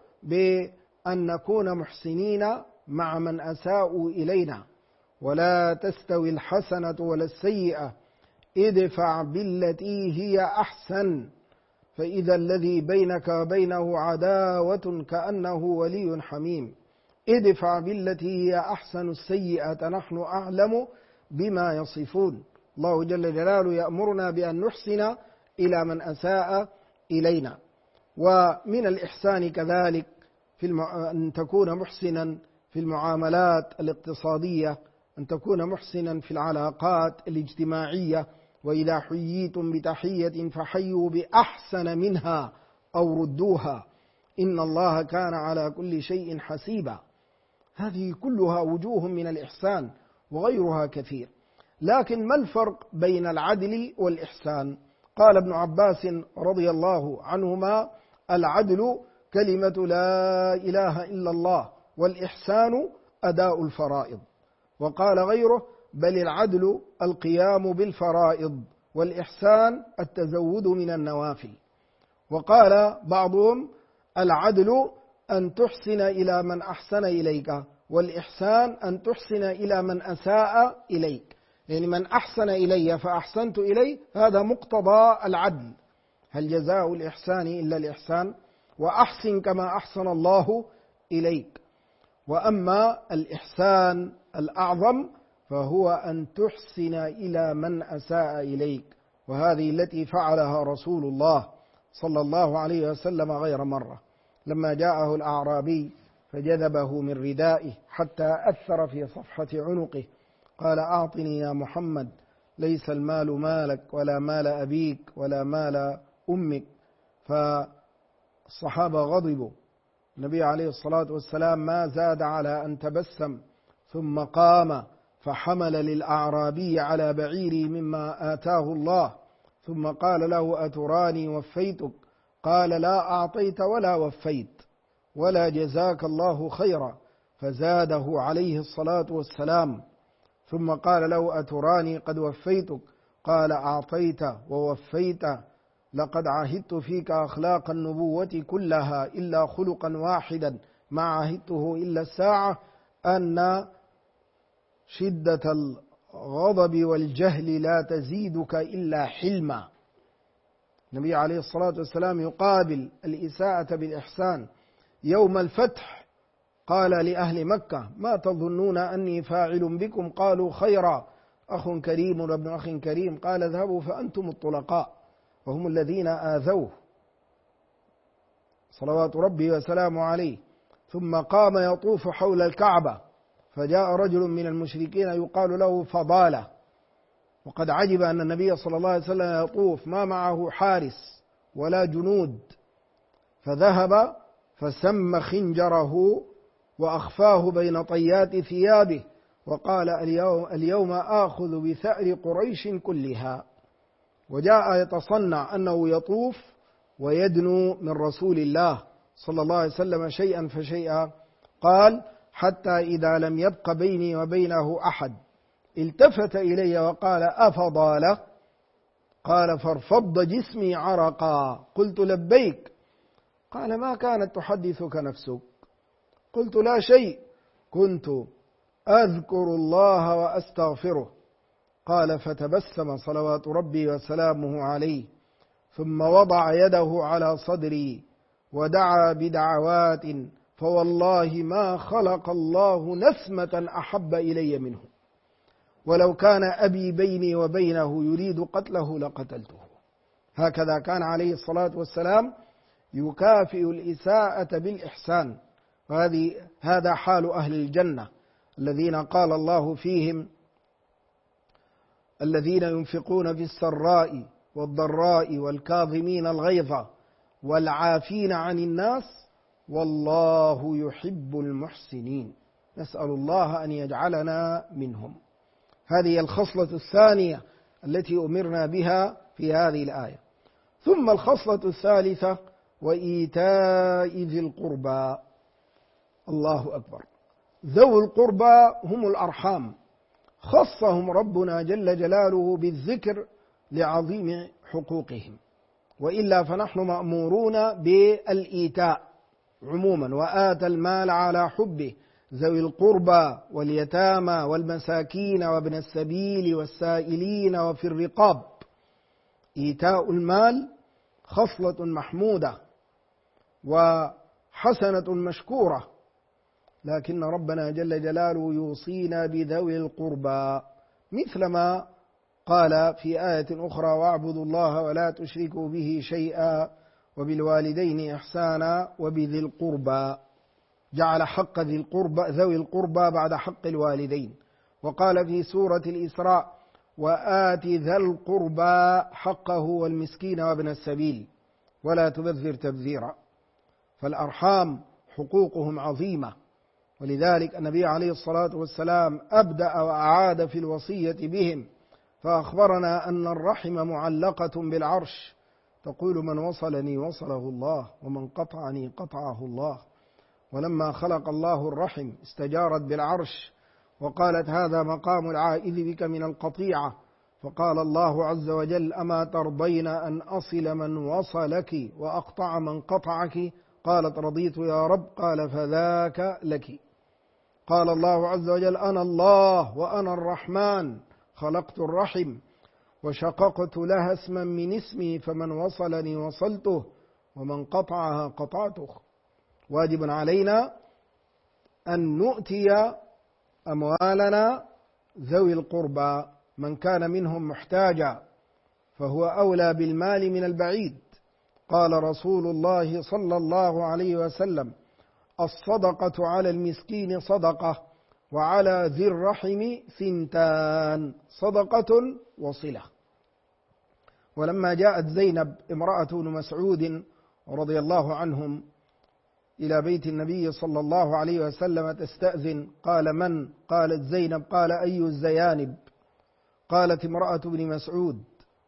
بأن نكون محسنين مع من أساءوا إلينا ولا تستوي الحسنة ولا السيئة ادفع بالتي هي أحسن فإذا الذي بينك وبينه عداوة كأنه ولي حميم. ادفع بالتي هي أحسن السيئة نحن أعلم بما يصفون. الله جل جلاله يأمرنا بأن نحسن إلى من أساء إلينا. ومن الإحسان كذلك أن تكون محسنا في المعاملات الاقتصادية، أن تكون محسنا في العلاقات الاجتماعية. وإذا حييتم بتحية فحيوا بأحسن منها أو ردوها إن الله كان على كل شيء حسيبا. هذه كلها وجوه من الإحسان وغيرها كثير. لكن ما الفرق بين العدل والإحسان؟ قال ابن عباس رضي الله عنهما العدل كلمة لا إله إلا الله والإحسان أداء الفرائض. وقال غيره بل العدل القيام بالفرائض والإحسان التزود من النوافل. وقال بعضهم العدل أن تحسن إلى من أحسن إليك والإحسان أن تحسن إلى من أساء إليك. يعني من أحسن إلي فأحسنت إليه هذا مقتضى العدل. هل جزاء الإحسان إلا الإحسان؟ وأحسن كما أحسن الله إليك. وأما الإحسان الأعظم فهو أن تحسن إلى من أساء إليك، وهذه التي فعلها رسول الله صلى الله عليه وسلم غير مرة لما جاءه الأعرابي فجذبه من ردائه حتى أثر في صفحة عنقه قال أعطني يا محمد ليس المال مالك ولا مال أبيك ولا مال أمك فالصحابة غضبوا. النبي عليه الصلاة والسلام ما زاد على أن تبسم، ثم قام فحمل للأعرابي على بعيري مما آتاه الله، ثم قال له: أتراني وفيتك؟ قال: لا أعطيت ولا وفيت، ولا جزاك الله خيرا. فزاده عليه الصلاة والسلام، ثم قال له: أتراني قد وفيتك؟ قال: أعطيت ووفيت. لقد عهدت فيك أخلاق النبوة كلها إلا خلقا واحدا ما عهدته إلا الساعة، أن شدة الغضب والجهل لا تزيدك إلا حلما. النبي عليه الصلاة والسلام يقابل الإساءة بالإحسان. يوم الفتح قال لأهل مكة: ما تظنون أني فاعل بكم؟ قالوا: خيرا، أخ كريم وابن أخ كريم. قال: اذهبوا فأنتم الطلقاء، وهم الذين آذوه صلوات ربي وسلامه عليه. ثم قام يطوف حول الكعبة، فجاء رجل من المشركين يقال له فضالة، وقد عجب أن النبي صلى الله عليه وسلم يطوف ما معه حارس ولا جنود، فذهب فسم خنجره وأخفاه بين طيات ثيابه، وقال: اليوم آخذ بثأر قريش كلها. وجاء يتصنع أنه يطوف ويدنو من رسول الله صلى الله عليه وسلم شيئا فشيئا. قال: حتى إذا لم يبق بيني وبينه أحد التفت إلي وقال: أفضاله؟ قال: فارفض جسمي عرقا. قلت: لبيك. قال: ما كانت تحدثك نفسك؟ قلت: لا شيء، كنت أذكر الله وأستغفره. قال: فتبسم صلوات ربي وسلامه عليه، ثم وضع يده على صدري ودعا بدعوات، فوالله ما خلق الله نسمة أحب إلي منه، ولو كان أبي بيني وبينه يريد قتله لقتلته. هكذا كان عليه الصلاة والسلام يكافئ الإساءة بالإحسان. هذا حال أهل الجنة الذين قال الله فيهم: الذين ينفقون في السراء والضراء والكاظمين الغيظ والعافين عن الناس والله يحب المحسنين. نسأل الله أن يجعلنا منهم. هذه الخصلة الثانية التي أمرنا بها في هذه الآية. ثم الخصلة الثالثة: وإيتاء ذي القربى. الله أكبر. ذوي القربى هم الأرحام، خصهم ربنا جل جلاله بالذكر لعظيم حقوقهم، وإلا فنحن مأمورون بالإيتاء عموما: وآتى المال على حبه ذوي القربى واليتامى والمساكين وابن السبيل والسائلين وفي الرقاب. إيتاء المال خصلة محمودة وحسنة مشكورة، لكن ربنا جل جلاله يوصينا بذوي القربى، مثلما قال في آية أخرى: واعبدوا الله ولا تشركوا به شيئا وبالوالدين إحسانا وبذي القربى. جعل حق ذوي القربى بعد حق الوالدين. وقال في سورة الإسراء: وآت ذا القربى حقه والمسكين وابن السبيل ولا تبذر تبذيرا. فالأرحام حقوقهم عظيمة، ولذلك النبي عليه الصلاة والسلام أبدأ وأعاد في الوصية بهم، فأخبرنا أن الرحم معلقة بالعرش، تقول: من وصلني وصله الله، ومن قطعني قطعه الله. ولما خلق الله الرحم استجارت بالعرش، وقالت: هذا مقام العائذ بك من القطيعة. فقال الله عز وجل: أما ترضين أن أصل من وصلك وأقطع من قطعك؟ قالت: رضيت يا رب. قال: فذاك لك. قال الله عز وجل: أنا الله وأنا الرحمن، خلقت الرحم وشققت لها اسما من اسمي، فمن وصلني وصلته ومن قطعها قطعته. واجب علينا أن نؤتي أموالنا ذوي القربى، من كان منهم محتاجا فهو أولى بالمال من البعيد. قال رسول الله صلى الله عليه وسلم: الصدقة على المسكين صدقة، وعلى ذي الرحم ثنتان، صدقة وصلة. ولما جاءت زينب امرأة مسعود رضي الله عنهم إلى بيت النبي صلى الله عليه وسلم تستأذن، قال من؟ قالت زينب. قال أي الزيانب؟ قالت امرأة ابن مسعود.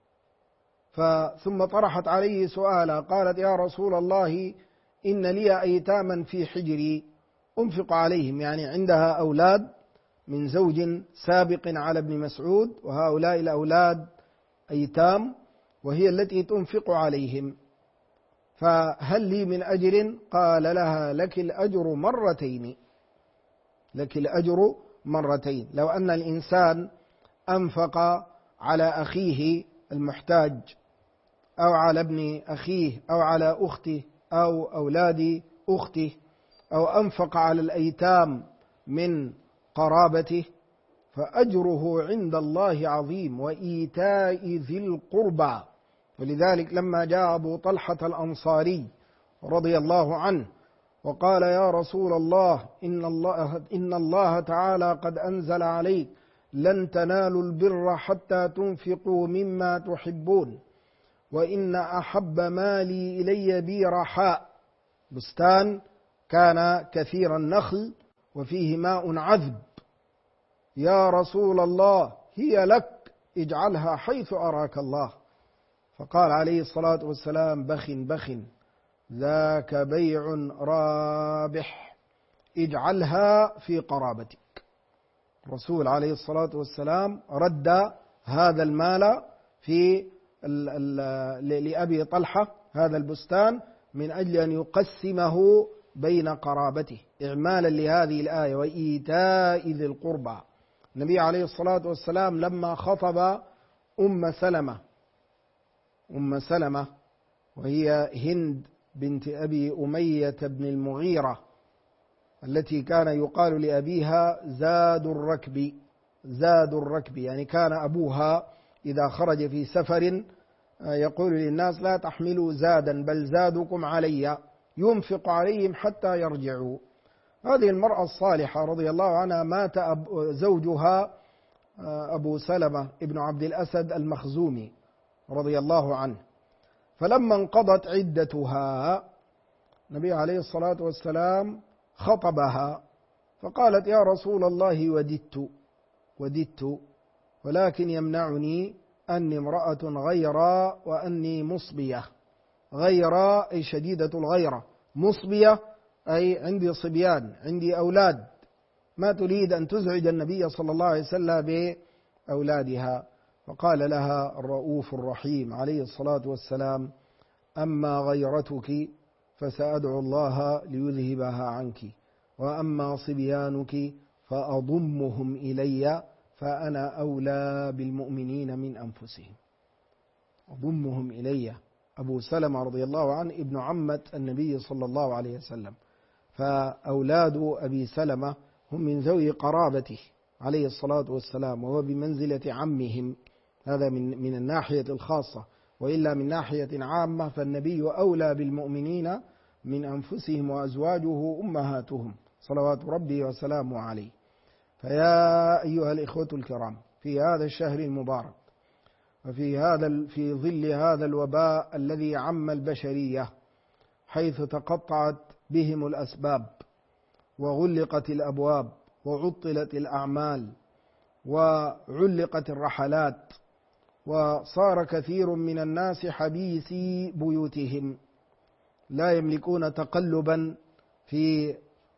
ثم طرحت عليه سؤالا، قالت يا رسول الله إن لي أيتاما في حجري أنفق عليهم، يعني عندها أولاد من زوج سابق على ابن مسعود، وهؤلاء الأولاد أيتام وهي التي تنفق عليهم، فهل لي من أجر؟ قال لها لك الأجر مرتين، لك الأجر مرتين. لو أن الإنسان أنفق على أخيه المحتاج أو على ابن أخيه أو على أخته أو أولاد أخته أو أنفق على الأيتام من قرابته فأجره عند الله عظيم، وإيتاء ذي القربى. ولذلك لما جاء أبو طلحة الأنصاري رضي الله عنه وقال يا رسول الله إن الله تعالى قد أنزل عليك لن تنالوا البر حتى تنفقوا مما تحبون، وإن أحب مالي إلي بيرحاء، بستان كان كثير النخل وفيه ماء عذب، يا رسول الله هي لك اجعلها حيث أراك الله. فقال عليه الصلاة والسلام بخ بخ ذاك بيع رابح، اجعلها في قرابتك. الرسول عليه الصلاة والسلام رد هذا المال في لأبي طلحة هذا البستان من أجل أن يقسمه بين قرابته إعمالا لهذه الآية وإيتاء ذي القربى. النبي عليه الصلاة والسلام لما خطب أم سلمة وهي هند بنت أبي أمية بن المغيرة التي كان يقال لأبيها زاد الركب، يعني كان أبوها إذا خرج في سفر يقول للناس لا تحملوا زادا بل زادكم علي، ينفق عليهم حتى يرجعوا. هذه المرأة الصالحة رضي الله عنها مات زوجها أبو سلمة ابن عبد الأسد المخزومي رضي الله عنه، فلما انقضت عدتها النبي عليه الصلاة والسلام خطبها فقالت يا رسول الله وددت ولكن يمنعني أني امرأة غيرى وأني مصبية. غيرى أي شديدة الغيرة، مصبية أي عندي صبيان عندي أولاد، ما تريد أن تزعج النبي صلى الله عليه وسلم بأولادها. فقال لها الرؤوف الرحيم عليه الصلاة والسلام أما غيرتك فسأدعو الله ليذهبها عنك، وأما صبيانك فأضمهم إلي فأنا أولى بالمؤمنين من أنفسهم. أضمهم إلي. أبو سلمة رضي الله عنه ابن عمة النبي صلى الله عليه وسلم، فأولاد أبي سلمة هم من ذوي قرابته عليه الصلاة والسلام، وهو بمنزلة عمهم، هذا من الناحية الخاصة، وإلا من ناحية عامة فالنبي أولى بالمؤمنين من أنفسهم وأزواجه أمهاتهم صلوات ربي وسلامه عليه. فيا أيها الإخوة الكرام، في هذا الشهر المبارك في ظل هذا الوباء الذي عم البشرية، حيث تقطعت بهم الأسباب وغلقت الأبواب وعطلت الأعمال وعلقت الرحلات، وصار كثير من الناس حبيسي بيوتهم لا يملكون تقلبا في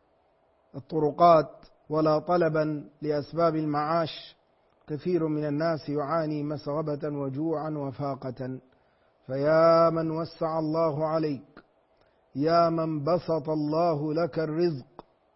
الطرقات ولا طلبا لأسباب المعاش. كثير من الناس يعاني مسغبة وجوعا وفاقة. فيا من وسع الله عليك، يا من بسط الله لك الرزق،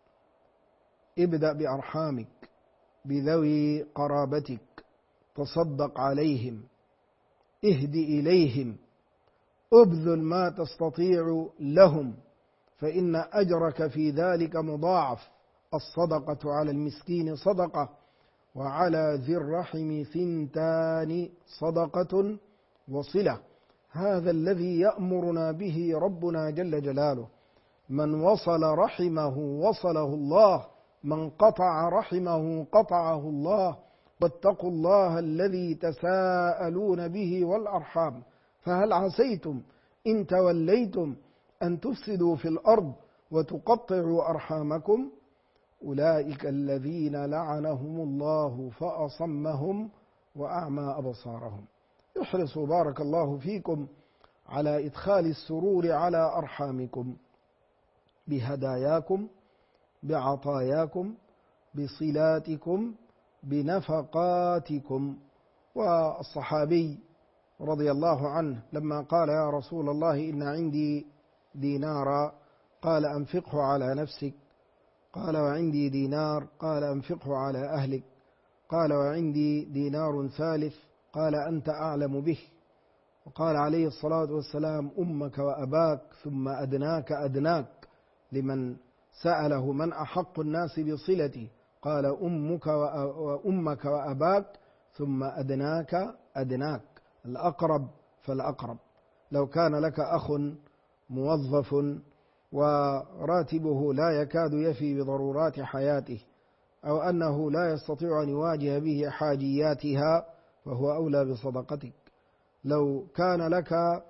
ابدأ بأرحامك بذوي قرابتك، تصدق عليهم، اهد إليهم، ابذل ما تستطيع لهم، فإن أجرك في ذلك مضاعف. الصدقة على المسكين صدقة، وعلى ذي الرحم ثنتان صدقة وصلة. هذا الذي يأمرنا به ربنا جل جلاله. من وصل رحمه وصله الله، من قطع رحمه قطعه الله، واتقوا الله الذي تساءلون به والأرحام، فهل عسيتم إن توليتم أن تفسدوا في الأرض وتقطعوا أرحامكم أولئك الذين لعنهم الله فأصمهم وأعمى أبصارهم. احرصوا بارك الله فيكم على إدخال السرور على أرحامكم بهداياكم، بعطاياكم، بصلاتكم، بنفقاتكم. والصحابي رضي الله عنه لما قال يا رسول الله إن عندي دينارا، قال أنفقه على نفسك. قال وعندي دينار، قال أنفقه على أهلك. قال وعندي دينار ثالث، قال أنت أعلم به. وقال عليه الصلاة والسلام أمك وأباك ثم أدناك أدناك، لمن سأله من أحق الناس بصلتي قال أمك وأباك ثم أدناك أدناك، الأقرب فالأقرب. لو كان لك أخ موظف وراتبه لا يكاد يفي بضرورات حياته، أو أنه لا يستطيع أن يواجه به حاجياتها، فهو أولى بصدقتك. لو كان لك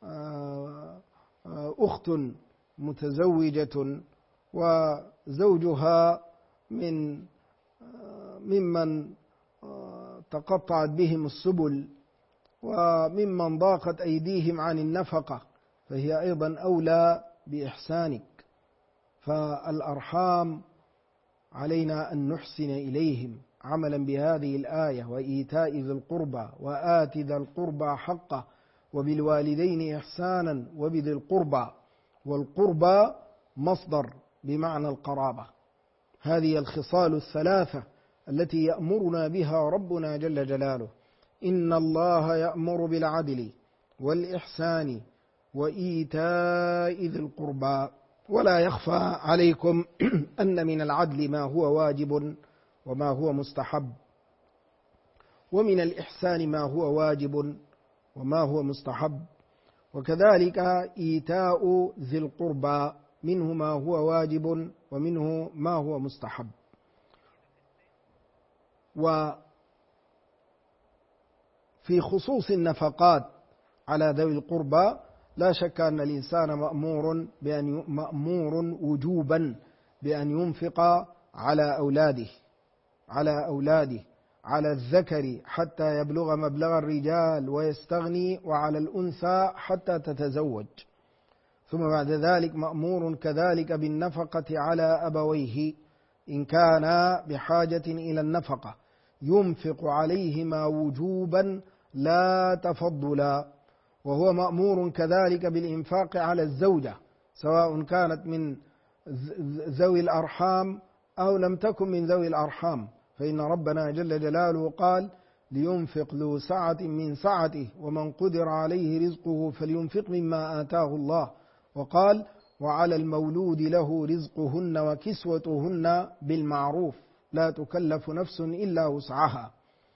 أخت متزوجة وزوجها ممن تقطعت بهم السبل وممن ضاقت أيديهم عن النفقة، فهي أيضا أولى بإحسانك. فالأرحام علينا أن نحسن إليهم عملا بهذه الآية: وإيتاء ذي القربى وآت ذا القربى حقه وبالوالدين إحسانا وبذي القربى. والقربى مصدر بمعنى القرابة. هذه الخصال الثلاثة التي يأمرنا بها ربنا جل جلاله: إن الله يأمر بالعدل والإحسان وإيتاء ذي القربى. ولا يخفى عليكم أن من العدل ما هو واجب وما هو مستحب، ومن الإحسان ما هو واجب وما هو مستحب، وكذلك إيتاء ذي القربى منه ما هو واجب ومنه ما هو مستحب. وفي خصوص النفقات على ذوي القربى لا شك أن الإنسان مأمور وجوبا بأن ينفق على أولاده، على الذكر حتى يبلغ مبلغ الرجال ويستغني، وعلى الأنثى حتى تتزوج. ثم بعد ذلك مأمور كذلك بالنفقة على أبويه إن كان بحاجة إلى النفقة، ينفق عليهما وجوبا لا تفضلا. وهو مأمور كذلك بالإنفاق على الزوجة، سواء كانت من ذوي الأرحام أو لم تكن من ذوي الأرحام، فإن ربنا جل جلاله قال: لينفق ذو سعة من سعته ومن قدر عليه رزقه فلينفق مما آتاه الله. وقال: وعلى المولود له رزقهن وكسوتهن بالمعروف لا تكلف نفس إلا وسعها.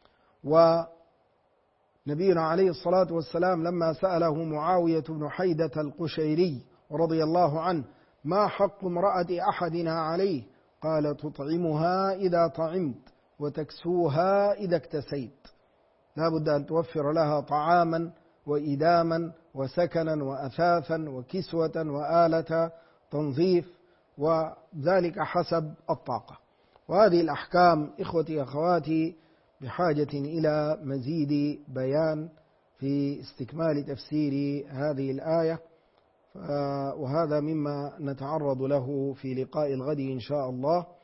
ونبينا عليه الصلاة والسلام لما سأله معاوية بن حيدة القشيري رضي الله عنه: ما حق امرأة أحدنا عليه؟ قال: تطعمها إذا طعمت وتكسوها إذا اكتسيت. لا بد أن توفر لها طعاما وإداما وسكنا وأثاثا وكسوة وآلة تنظيف، وذلك حسب الطاقة. وهذه الأحكام إخوتي أخواتي بحاجة إلى مزيد بيان في استكمال تفسير هذه الآية، وهذا مما نتعرض له في لقاء الغد إن شاء الله.